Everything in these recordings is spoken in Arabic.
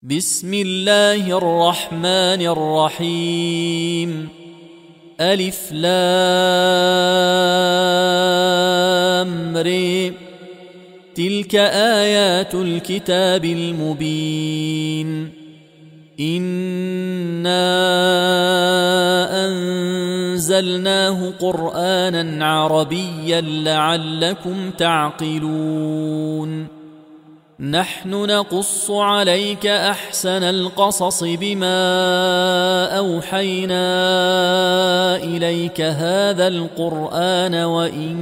بسم الله الرحمن الرحيم. ألف لام ر. تلك آيات الكتاب المبين. إنا أنزلناه قرآنا عربيا لعلكم تعقلون. نحن نقص عليك أحسن القصص بما أوحينا إليك هذا القرآن وإن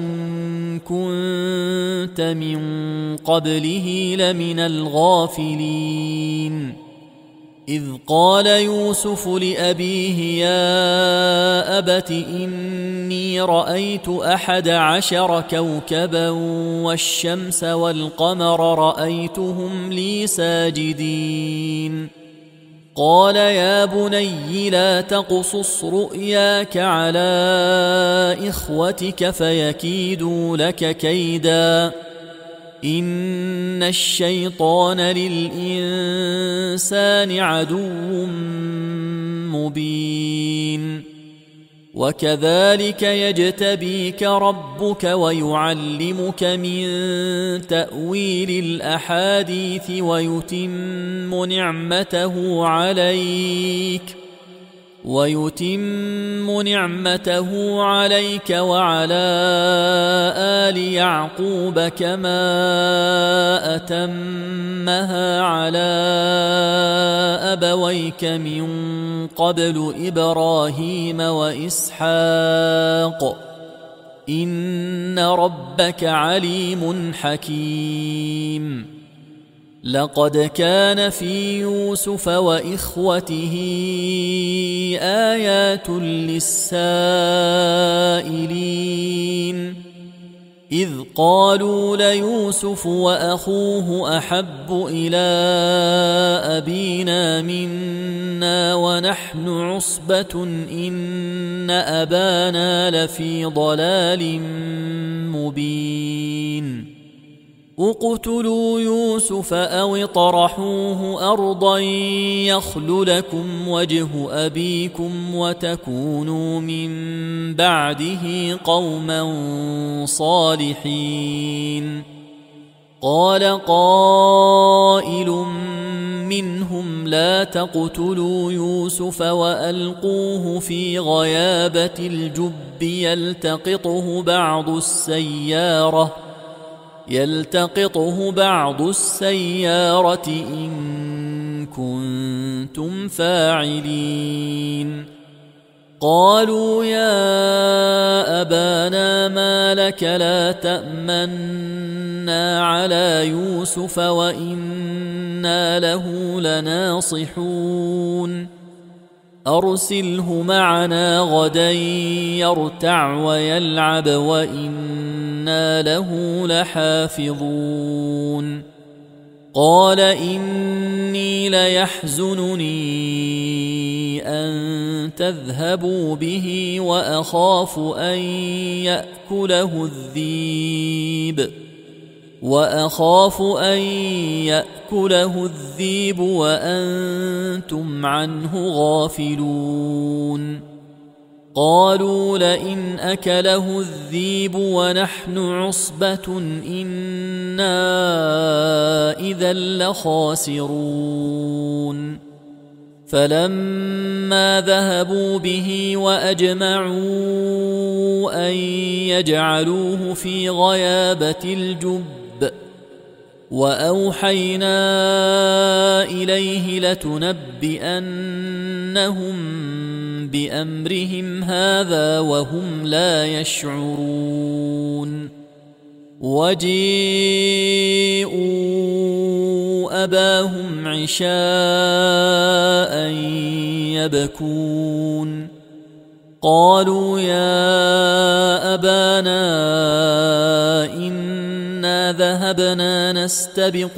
كنت من قبله لمن الغافلين. إذ قال يوسف لأبيه يا أبت إني رأيت 11 كوكبا والشمس والقمر رأيتهم لي ساجدين. قال يا بني لا تقصص رؤياك على إخوتك فيكيدوا لك كيدا إن الشيطان للإنسان عدو مبين. وكذلك يجتبيك ربك ويعلمك من تأويل الأحاديث ويتم نعمته عليك وعلى آل يعقوب كما أتمها على أبويك من قبل إبراهيم وإسحاق إن ربك عليم حكيم. لقد كان في يوسف وإخوته آيات للسائلين إذ قالوا ليوسف وأخوه أحب إلى أبينا منا ونحن عصبة إن أبانا لفي ضلال مبين. اقتلوا يوسف أو اطرحوه أرضا يخل لكم وجه أبيكم وتكونوا من بعده قوما صالحين. قال قائل منهم لا تقتلوا يوسف وألقوه في غيابة الجب يلتقطه بعض السيارة إن كنتم فاعلين. قالوا يا أبانا ما لك لا تأمنا على يوسف وإنا له لناصحون. أرسله معنا غدا يرتع ويلعب وإنا له لحافظون. قال إني ليحزنني أن تذهبوا به وأخاف أن يأكله الذيب وأنتم عنه غافلون. قالوا لئن أكله الذيب ونحن عصبة إنا إذا لخاسرون. فلما ذهبوا به وأجمعوا أن يجعلوه في غيابة الجب وأوحينا إليه لتنبئنهم بأمرهم هذا وهم لا يشعرون. وجيءوا أباهم عشاء يبكون. قالوا يا أبانا إنا ذهبنا نستبق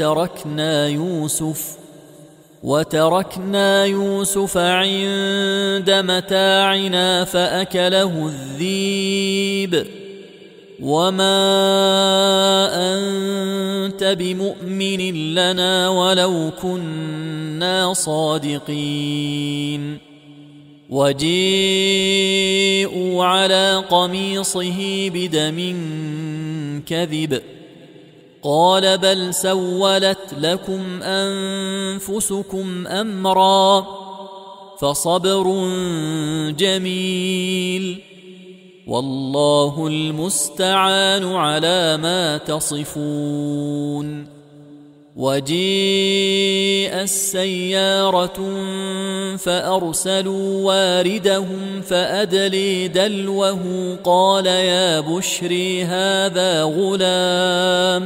وتركنا يوسف عند متاعنا فأكله الذيب وما أنت بمؤمن لنا ولو كنا صادقين. وجيءوا على قميصه بدم كذب قال بل سولت لكم أنفسكم أمرا فصبر جميل والله المستعان على ما تصفون. وجيء السيارة فأرسلوا واردهم فأدلي دلوه قال يا بشري هذا غلام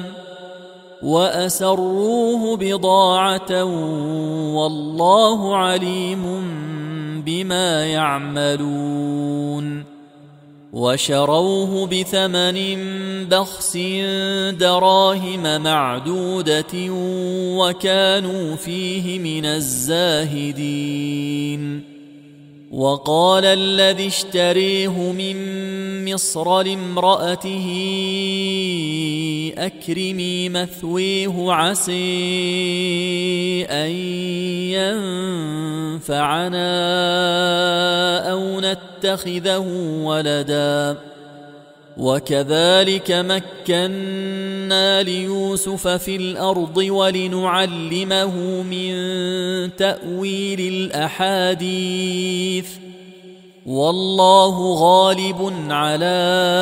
وأسروه بضاعة والله عليم بما يعملون. وشروه بثمن بخس دراهم معدودة وكانوا فيه من الزاهدين. وقال الذي اشتريه من مصر لامرأته أكرمي مثويه عسى أن ينفعنا أو نتخذه ولدا. وكذلك مكنا ليوسف في الأرض ولنعلمه من تأويل الأحاديث والله غالب على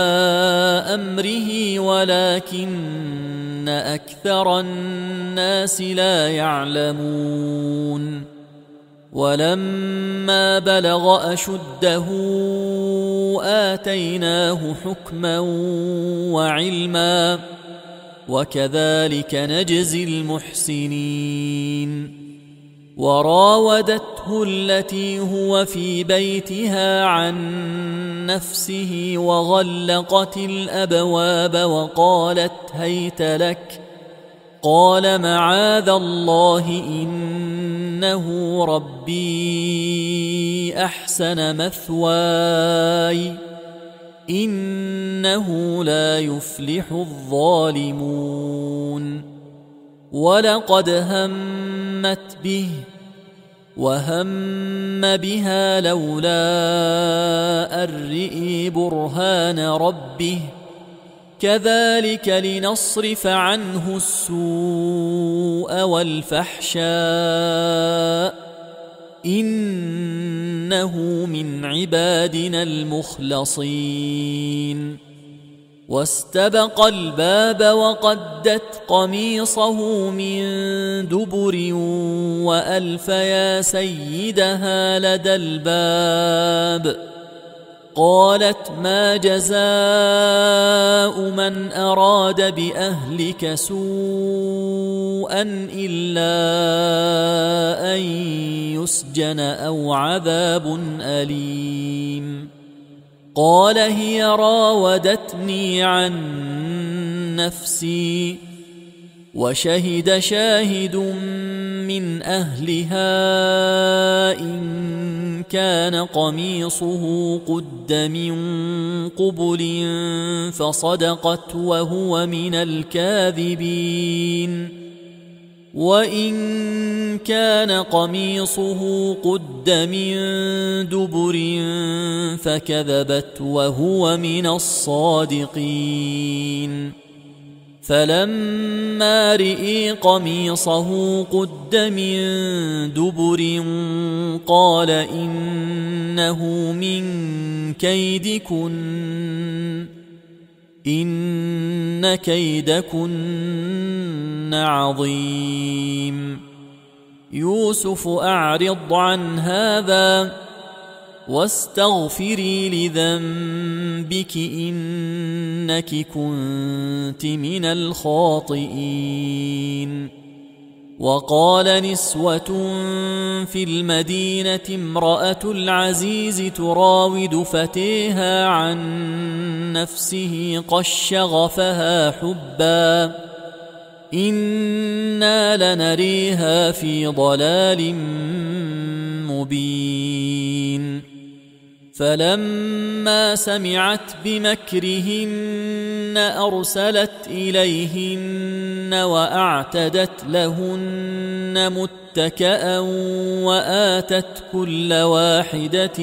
أمره ولكن أكثر الناس لا يعلمون. ولما بلغ أشده آتيناه حكما وعلما وكذلك نجزي المحسنين. وراودته التي هو في بيتها عن نفسه وغلقت الأبواب وقالت هيت لك قال معاذ الله إنه ربي أحسن مثواي إنه لا يفلح الظالمون. ولقد همت به وهم بها لولا أن رئي برهان ربه كذلك لنصرف عنه السوء والفحشاء إنه من عبادنا المخلصين. واستبق الباب وقدت قميصه من دبر وألف يا سيدها لدى الباب قالت ما جزاء من أراد بأهلك سوءا إلا أن يسجن أو عذاب أليم. قال هي راودتني عن نفسي وشهد شاهد من أهلها إن كان قميصه قد من قبل فصدقت وهو من الكاذبين وإن كان قميصه قد من دبر فكذبت وهو من الصادقين. فلما رئي قميصه قد من دبر قال إنه من كيدكن إن كيدكن عظيم. يوسف أعرض عن هذا واستغفري لذنبك إنك كنت من الخاطئين. وقال نسوة في المدينة امرأة العزيز تراود فتيها عن نفسه قد شغفها حبا إنا لنريها في ضلال مبين. فلما سمعت بمكرهن أرسلت إليهن وأعتدت لهن متكأ وآتت كل واحدة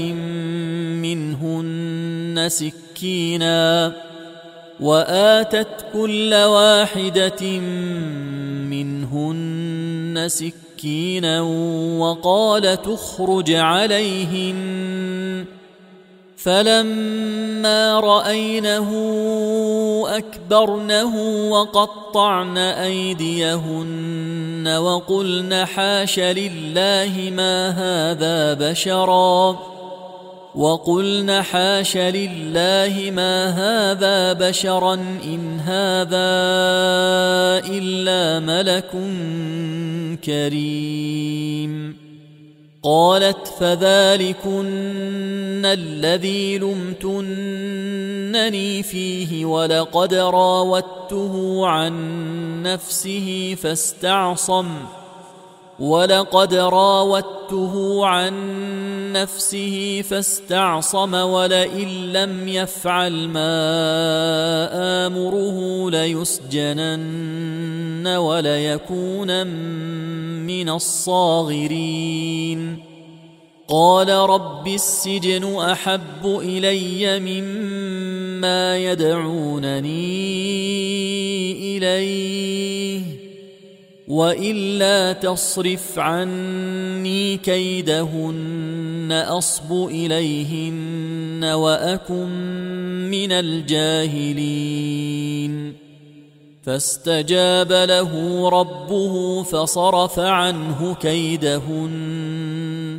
منهن سكينا وقال تخرج عليهن فلما رأينه أكبرنه وقطعن أيديهن وقلن حاش لله ما هذا بشرا إن هذا إلا ملك كريم. قالت فذلكن الذي لمتنني فيه ولقد راودته عن نفسه فاستعصم ولئن لم يفعل ما آمره ليسجنن وليكونن من الصاغرين. قال رب السجن أحب إلي مما يدعونني إليه وإلا تصرف عني كيدهن أصب إليهن وأكن من الجاهلين. فاستجاب له ربه فصرف عنه كيدهن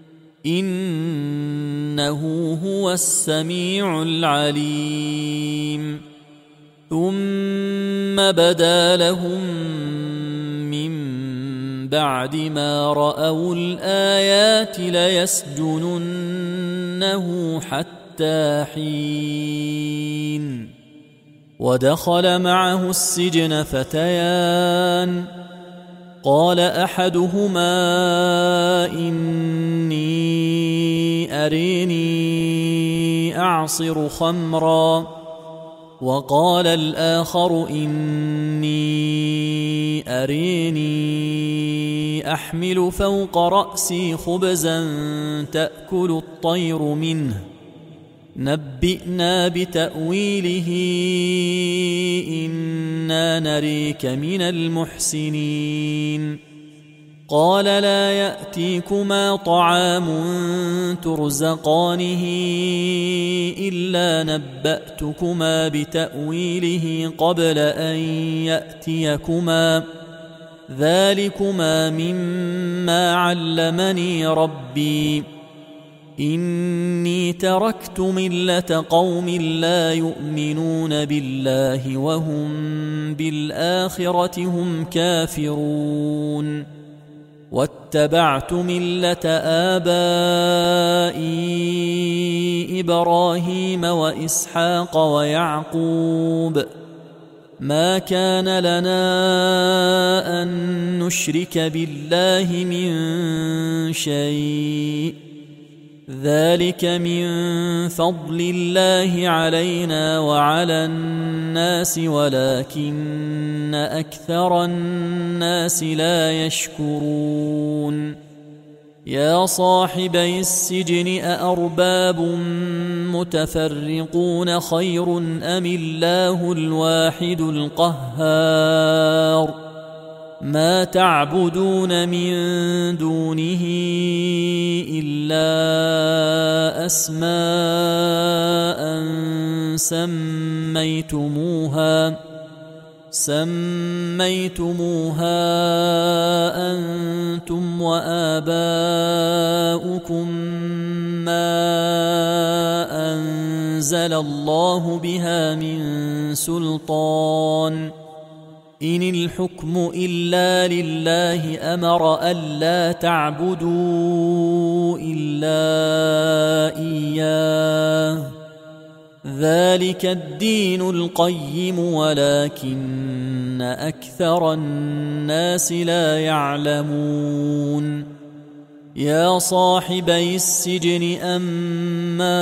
إنه هو السميع العليم. ثم بدا لهم من بعد ما رأوا الآيات ليسجننه حتى حين. ودخل معه السجن فتيان قال أحدهما إني أريني أعصر خمرا وقال الآخر إني أريني أحمل فوق رأسي خبزا تأكل الطير منه نبئنا بتأويله إنا نريك من المحسنين. قال لا يأتيكما طعام ترزقانه إلا نبأتكما بتأويله قبل أن يأتيكما ذلكما مما علمني ربي إني تركت ملة قوم لا يؤمنون بالله وهم بالآخرة هم كافرون واتبعت ملة آبائي إبراهيم وإسحاق ويعقوب ما كان لنا أن نشرك بالله من شيء ذلك من فضل الله علينا وعلى الناس ولكن أكثر الناس لا يشكرون. يا صاحبي السجن أأرباب متفرقون خير أم الله الواحد القهار ما تعبدون من دونه إلا أسماء سميتموها أنتم وآباؤكم ما أنزل الله بها من سلطان إن الحكم إلا لله أمر ألا تعبدوا إلا إياه ذلك الدين القيم ولكن أكثر الناس لا يعلمون. يا صاحبي السجن أما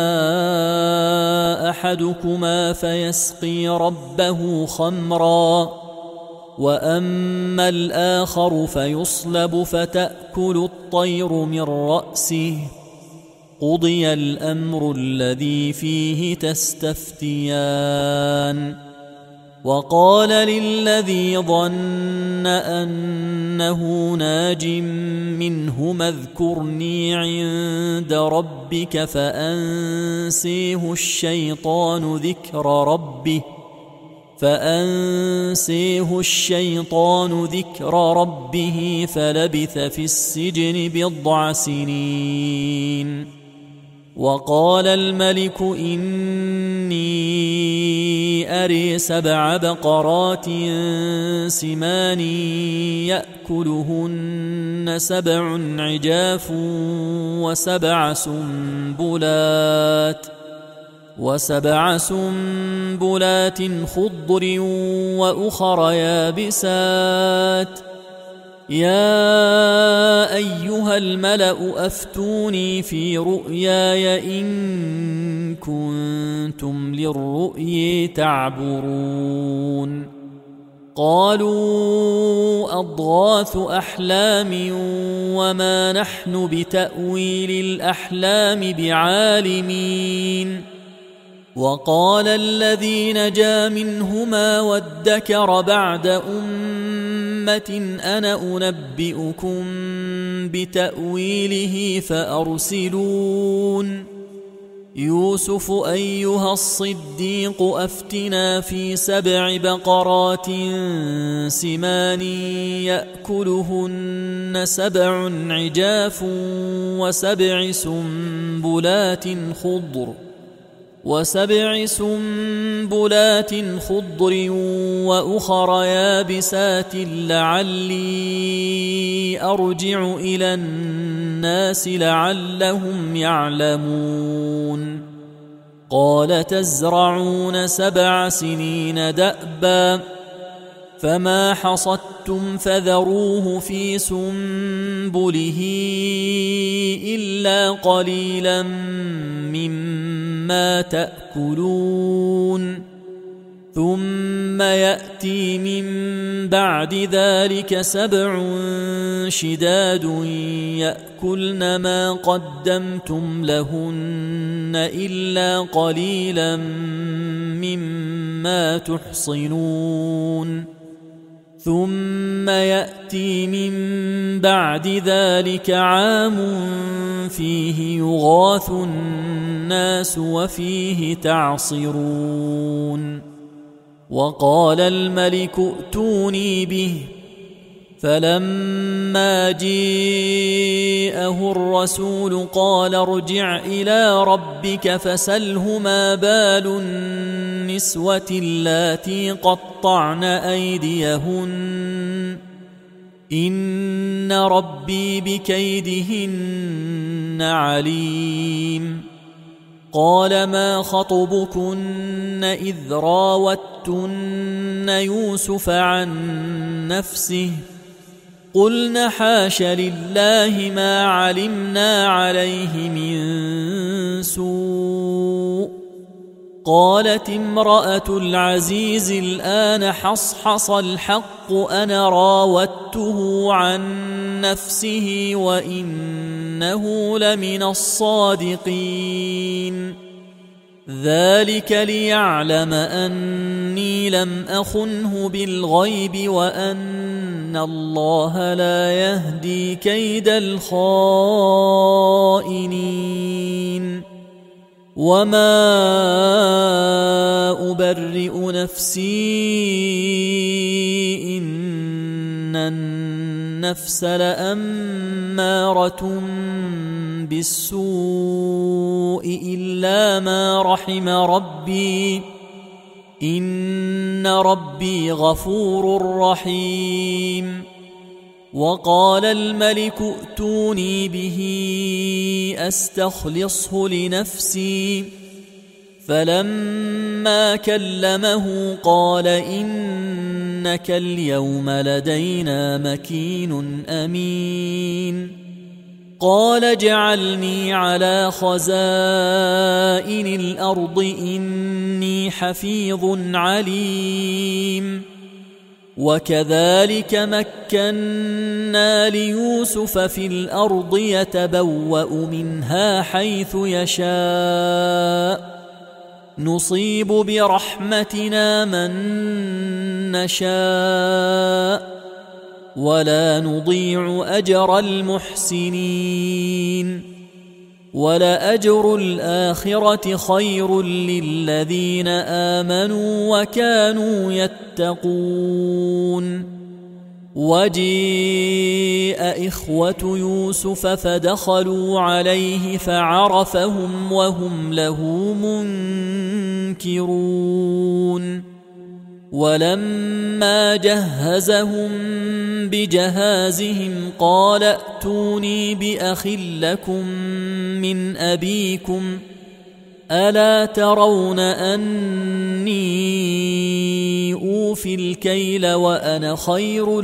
أحدكما فيسقي ربه خمرا وأما الآخر فيصلب فتأكل الطير من رأسه قضي الأمر الذي فيه تستفتيان وقال للذي ظن أنه ناج منهما اذكرني عند ربك فأنسيه الشيطان ذكر ربه فلبث في السجن 10 سنين. وقال الملك إني أري 7 بقرات سمان يأكلهن 7 عجاف و7 سنبلات خضر وأخر يابسات يا أيها الملأ أفتوني في رؤياي إن كنتم للرؤي تعبرون. قالوا أضغاث أحلام وما نحن بتأويل الأحلام بعالمين. وقال الذي نجا منهما وادكر بعد أمة أنا أنبئكم بتأويله فأرسلون. يوسف أيها الصديق أفتنا في 7 بقرات سمان يأكلهن 7 عجاف و7 سنبلات خضر وأخر يابسات لعلي أرجع إلى الناس لعلهم يعلمون. قال تزرعون 7 سنين دأبا فما حصدتم فذروه في سنبله إلا قليلا مما تأكلون. ثم يأتي من بعد ذلك 7 شداد يأكلن ما قدمتم لهن إلا قليلا مما تحصنون. ثم يأتي من بعد ذلك عام فيه يغاث الناس وفيه تعصرون. وقال الملك ائتوني به فلما جاءه الرسول قال ارجع إلى ربك فسله ما بال النسوة اللاتي قطعن أيديهن إن ربي بكيدهن عليم. قال ما خطبكن إذ راوتن يوسف عن نفسه قلن حاش لله ما علمنا عليه من سوء. قالت امرأة العزيز الآن حصحص الحق أنا راودته عن نفسه وإنه لمن الصادقين. ذلك ليعلم أني لم أخنه بالغيب وأن الله لا يهدي كيد الخائنين. وما أبرئ نفسي إن النفس لأمارة بالسوء إلا ما رحم ربي إن ربي غفور رحيم. وقال الملك ائتوني به أستخلصه لنفسي فلما كلمه قال إنك اليوم لدينا مكين أمين. قال اجعلني على خزائن الأرض إني حفيظ عليم. وكذلك مكنا ليوسف في الأرض يتبوأ منها حيث يشاء نصيب برحمتنا من نشاء ولا نضيع أجر المحسنين ولأجر الآخرة خير للذين آمنوا وكانوا يتقون. وجيء إخوة يوسف فدخلوا عليه فعرفهم وهم له منكرون. ولما جهزهم بجهازهم قال ائتوني بأخ لكم من أبيكم ألا ترون أني أوفي الكيل وأنا خير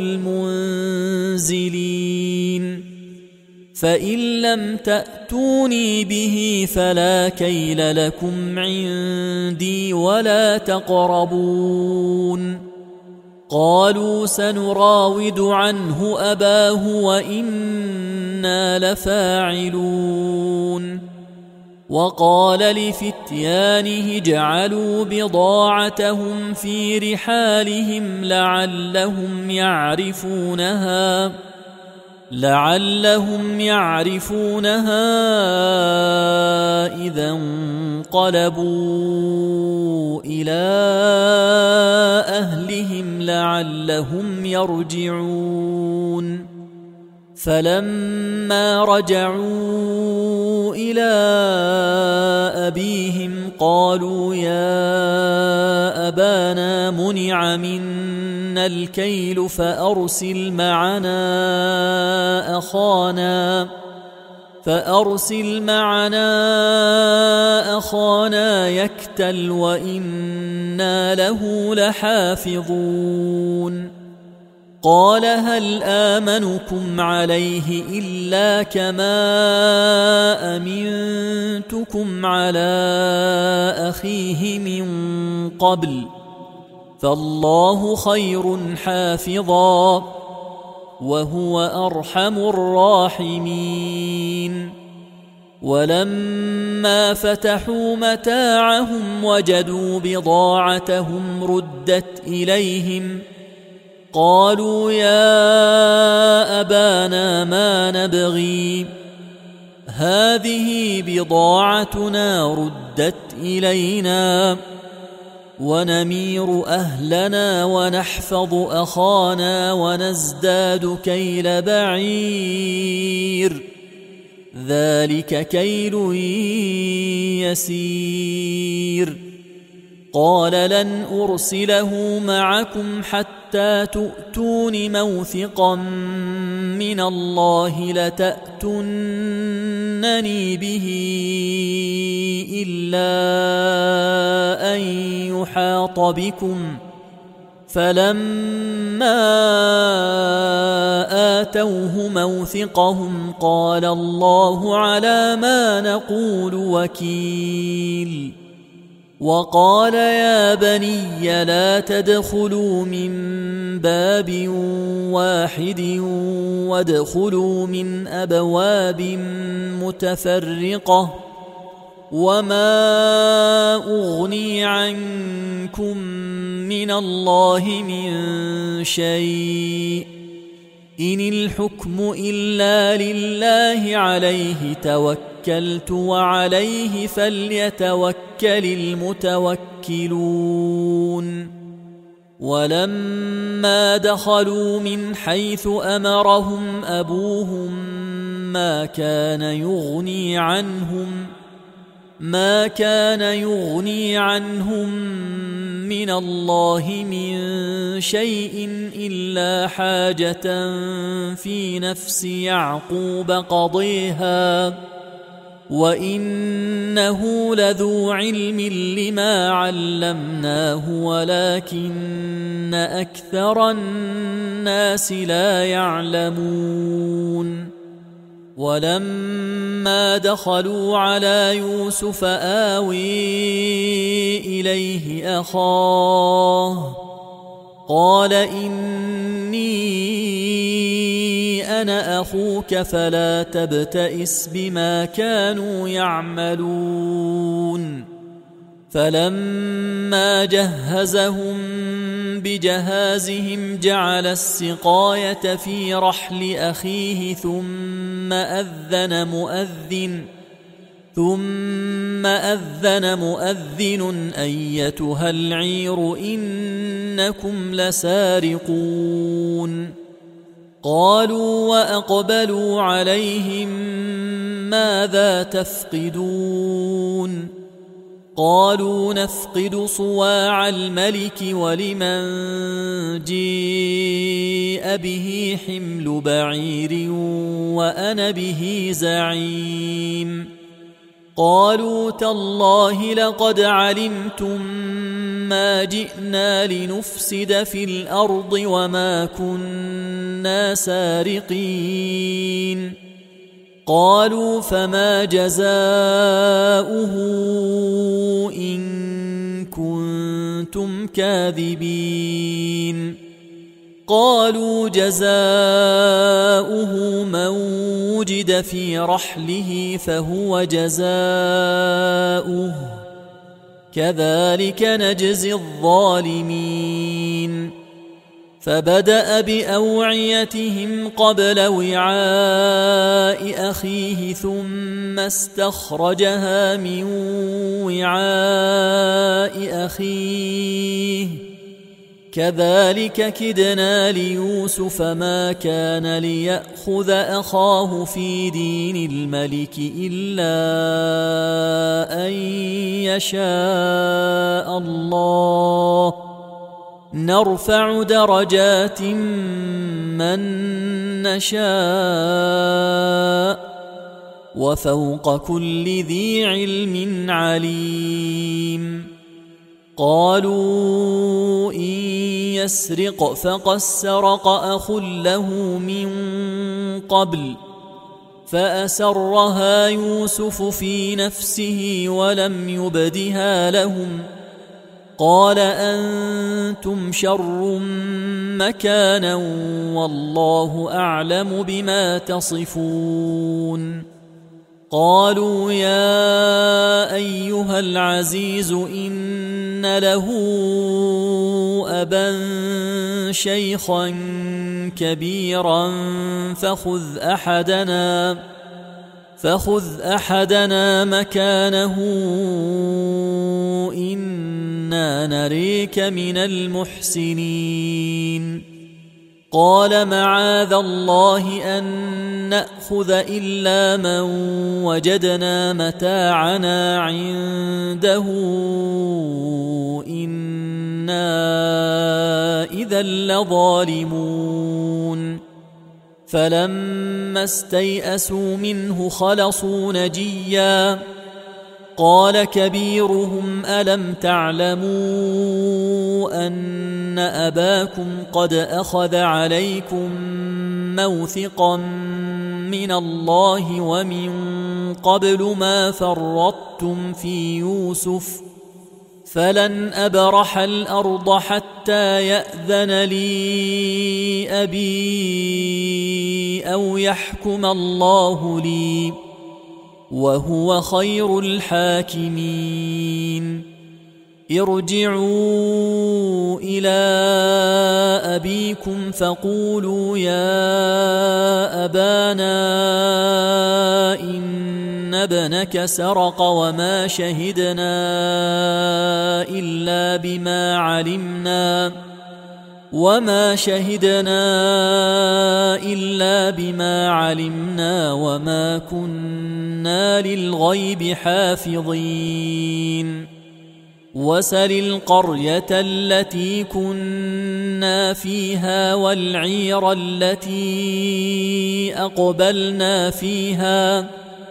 المنزلين. فإن لم تأتوني به فلا كيل لكم عندي ولا تقربون. قالوا سنراود عنه أباه وإنا لفاعلون. وقال لفتيانه اجعلوا بضاعتهم في رحالهم لعلهم يعرفونها إذا انقلبوا إلى أهلهم لعلهم يرجعون. فلما رجعوا إلى أبيهم قالوا يا أبانا منع منا الكيل فأرسل معنا أخانا يكتل وإنا له لحافظون. قال هل آمنكم عليه إلا كما أمنتكم على أخيه من قبل فالله خير حافظا وهو أرحم الراحمين. ولما فتحوا متاعهم وجدوا بضاعتهم ردت إليهم قالوا يا أبانا ما نبغي هذه بضاعتنا ردت إلينا ونمير أهلنا ونحفظ أخانا ونزداد كيل بعير ذلك كيل يسير. قال لن أرسله معكم حتى تؤتون موثقا من الله لتأتونني به إلا أن يحاط بكم. فلما آتوه موثقهم قال الله على ما نقول وكيل. وقال يا بني لا تدخلوا من باب واحد وادخلوا من أبواب متفرقة وما أغني عنكم من الله من شيء إن الحكم إلا لله عليه توكلت وعليه فليتوكل المتوكلون. ولما دخلوا من حيث أمرهم أبوهم ما كان يغني عنهم من الله من شيء إلا حاجة في نفس يعقوب قضيها وإنه لذو علم لما علمناه ولكن أكثر الناس لا يعلمون. ولما دخلوا على يوسف آوي إليه أخاه قال إني أنا أخوك فلا تبتئس بما كانوا يعملون فلما جهزهم بجهازهم جعل السقاية في رحل أخيه ثم أذن مؤذن أيتها العير إنكم لسارقون قالوا وأقبلوا عليهم ماذا تفقدون قالوا نفقد صواع الملك ولمن جيء به حمل بعير وأنا به زعيم قالوا تالله لقد علمتم ما جئنا لنفسد في الأرض وما كنا سارقين قالوا فما جزاؤه إن كنتم كاذبين قالوا جزاؤه من وجد في رحله فهو جزاؤه كذلك نجزي الظالمين فبدأ بأوعيتهم قبل وعاء أخيه ثم استخرجها من وعاء أخيه كذلك كدنا ليوسف ما كان ليأخذ أخاه في دين الملك إلا أن يشاء الله نرفع درجات من نشاء وفوق كل ذي علم عليم قالوا إن يسرق فقد سرق أخ له من قبل فأسرها يوسف في نفسه ولم يبدها لهم قال أنتم شر مكانا والله أعلم بما تصفون قالوا يا أيها العزيز إن له أبا شيخا كبيرا فخذ أحدنا مكانه إنا نريك من المحسنين قال معاذ الله أن نأخذ إلا من وجدنا متاعنا عنده إنا إذا لظالمون فلما استيئسوا منه خلصوا نجيا قال كبيرهم ألم تعلموا أن أباكم قد أخذ عليكم موثقا من الله ومن قبل ما فرطتم في يوسف فلن أبرح الأرض حتى يأذن لي أبي أو يحكم الله لي وهو خير الحاكمين ارجعوا إلى أبيكم فقولوا يا أبانا إن ابنك سرق وما شهدنا إلا بما علمنا وما كنا للغيب حافظين وسل القرية التي كنا فيها والعير التي أقبلنا فيها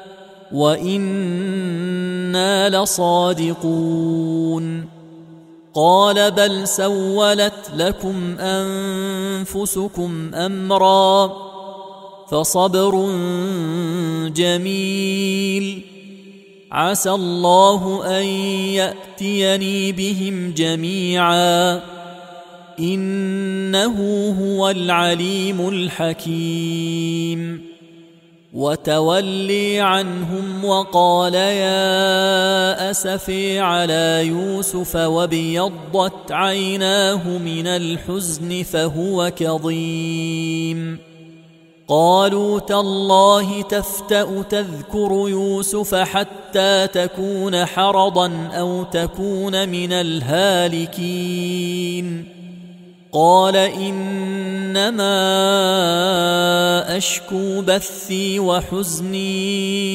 وإنا لصادقون قال بل سولت لكم أنفسكم أمرا فصبر جميل عسى الله أن يأتيني بهم جميعا إنه هو العليم الحكيم وتولي عنهم وقال يا أسفي على يوسف وابيضت عيناه من الحزن فهو كظيم قالوا تالله تفتأ تذكر يوسف حتى تكون حرضا أو تكون من الهالكين قال إنما أشكو بثي وحزني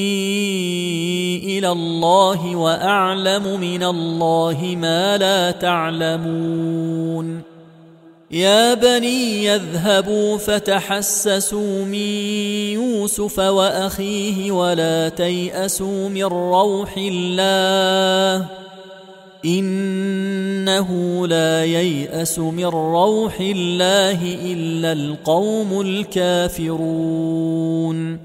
إلى الله وأعلم من الله ما لا تعلمون يا بني يذهبوا فتحسسوا من يوسف وأخيه ولا تيأسوا من روح الله إنه لا ييأس من روح الله إلا القوم الكافرون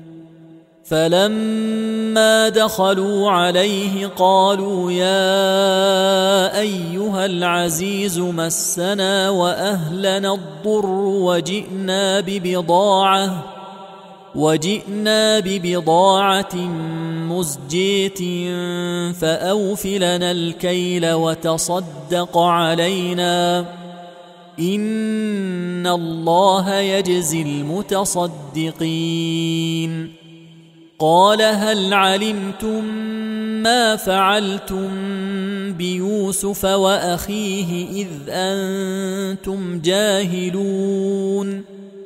فلما دخلوا عليه قالوا يا أيها العزيز مسنا وأهلنا الضر وجئنا ببضاعة مزجاة فأوف لنا الكيل وتصدق علينا إن الله يجزي المتصدقين قال هل علمتم ما فعلتم بيوسف وأخيه إذ أنتم جاهلون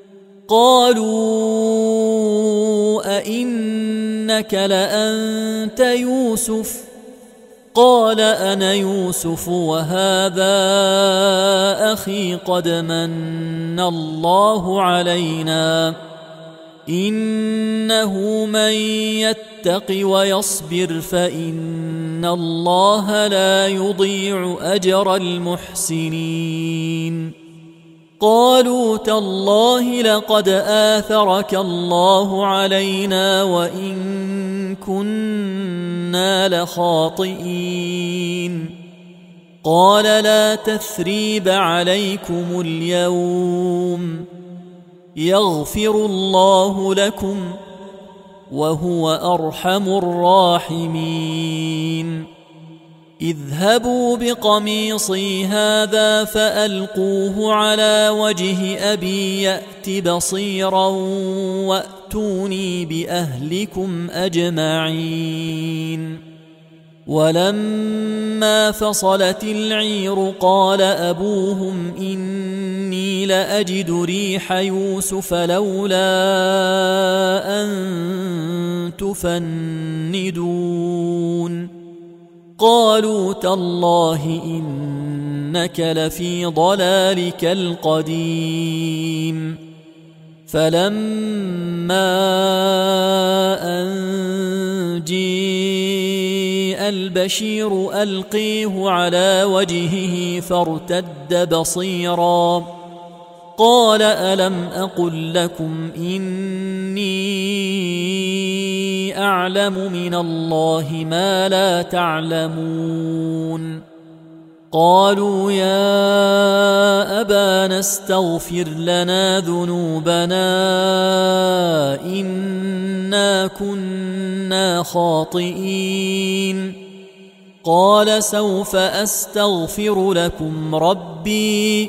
قالوا أئنك لأنت يوسف قال أنا يوسف وهذا أخي قد من الله علينا إنه من يتق ويصبر فإن الله لا يضيع أجر المحسنين قالوا تالله لقد آثرك الله علينا وإن كنا لخاطئين قال لا تثريب عليكم اليوم يغفر الله لكم وهو أرحم الراحمين اذهبوا بقميصي هذا فألقوه على وجه أبي يأت بصيرا وأتوني بأهلكم أجمعين ولما فصلت العير قال أبوهم إني لأجد ريح يوسف لولا أن تفندون قالوا تالله إنك لفي ضلالك القديم فلما أن جيء البشير ألقيه على وجهه فارتد بصيرا قال ألم أقل لكم إني أعلم من الله ما لا تعلمون قالوا يا أبانا استغفر لنا ذنوبنا إنا كنا خاطئين قال سوف أستغفر لكم ربي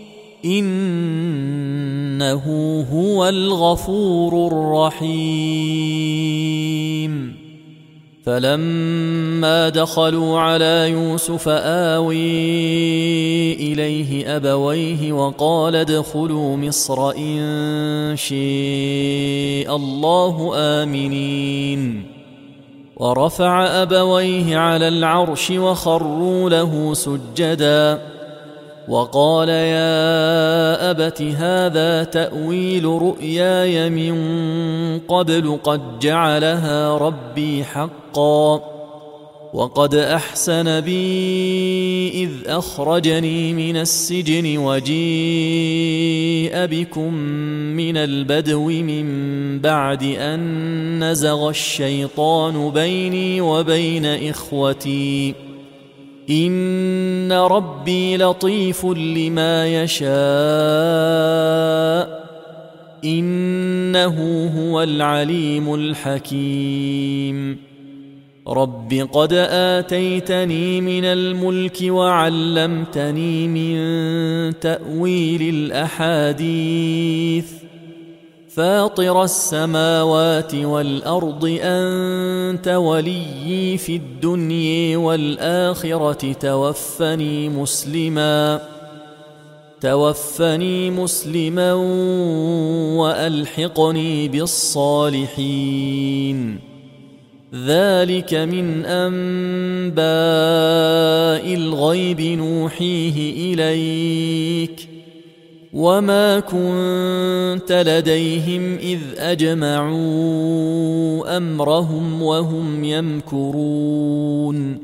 إنه هو الغفور الرحيم فلما دخلوا على يوسف آوي إليه أبويه وقال ادخلوا مصر إن شاء الله آمنين ورفع أبويه على العرش وخروا له سجدا وقال يا أبت هذا تأويل رؤياي من قبل قد جعلها ربي حقا وقد أحسن بي إذ أخرجني من السجن وجيء بكم من البدو من بعد أن نزغ الشيطان بيني وبين إخوتي إن ربي لطيف لما يشاء إنه هو العليم الحكيم رب قد آتيتني من الملك وعلمتني من تأويل الأحاديث فاطر السماوات والأرض أنت وليي في الدنيا والآخرة توفني مسلما وألحقني بالصالحين ذلك من أنباء الغيب نوحيه إليك وما كنت لديهم إذ أجمعوا أمرهم وهم يمكرون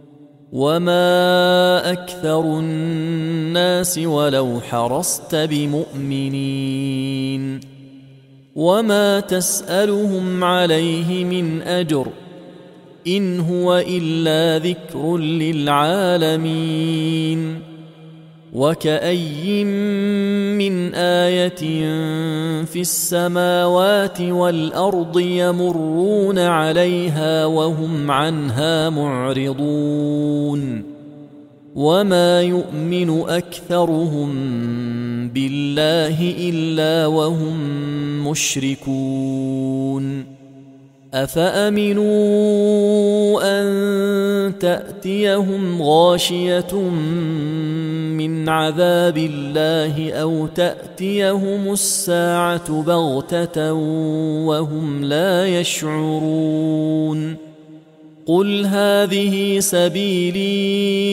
وما أكثر الناس ولو حرصت بمؤمنين وما تسألهم عليه من أجر إن هو إلا ذكر للعالمين وكأي من آية في السماوات والأرض يمرون عليها وهم عنها معرضون وما يؤمن أكثرهم بالله إلا وهم مشركون أفأمنوا أن تأتيهم غاشية من عذاب الله أو تأتيهم الساعة بغتة وهم لا يشعرون قل هذه سبيلي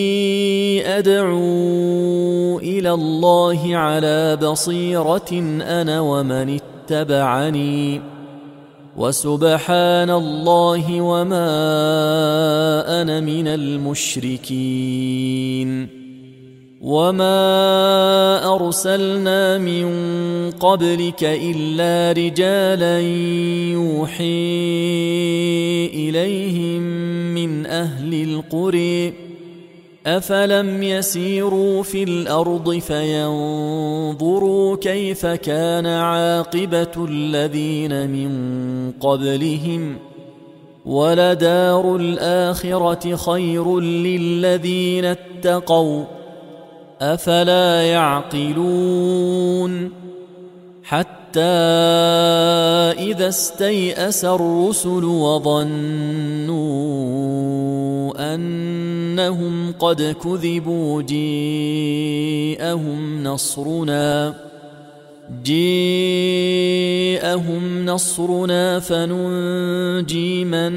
أدعو إلى الله على بصيرة أنا ومن اتبعني وسبحان الله وما أنا من المشركين وما أرسلنا من قبلك إلا رجالا يوحي إليهم من أهل القرى أفلم يسيروا في الأرض فينظروا كيف كان عاقبة الذين من قبلهم ولدار الآخرة خير للذين اتقوا أفلا يعقلون حتى إذا استيأس الرسل وظنوا أنهم قد كذبوا جاءهم نصرنا فننجي من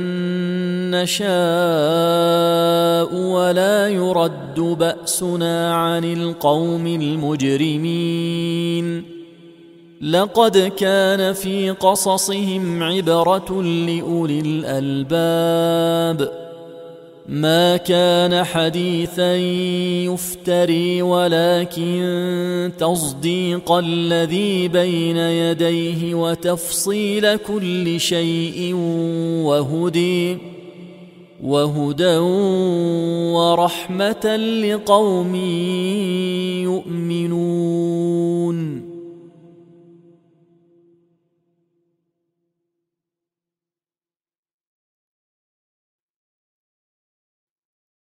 نشاء ولا يرد بأسنا عن القوم المجرمين لقد كان في قصصهم عبرة لأولي الألباب ما كان حديثا يفتري ولكن تصديق الذي بين يديه وتفصيل كل شيء وهدى ورحمة لقوم يؤمنون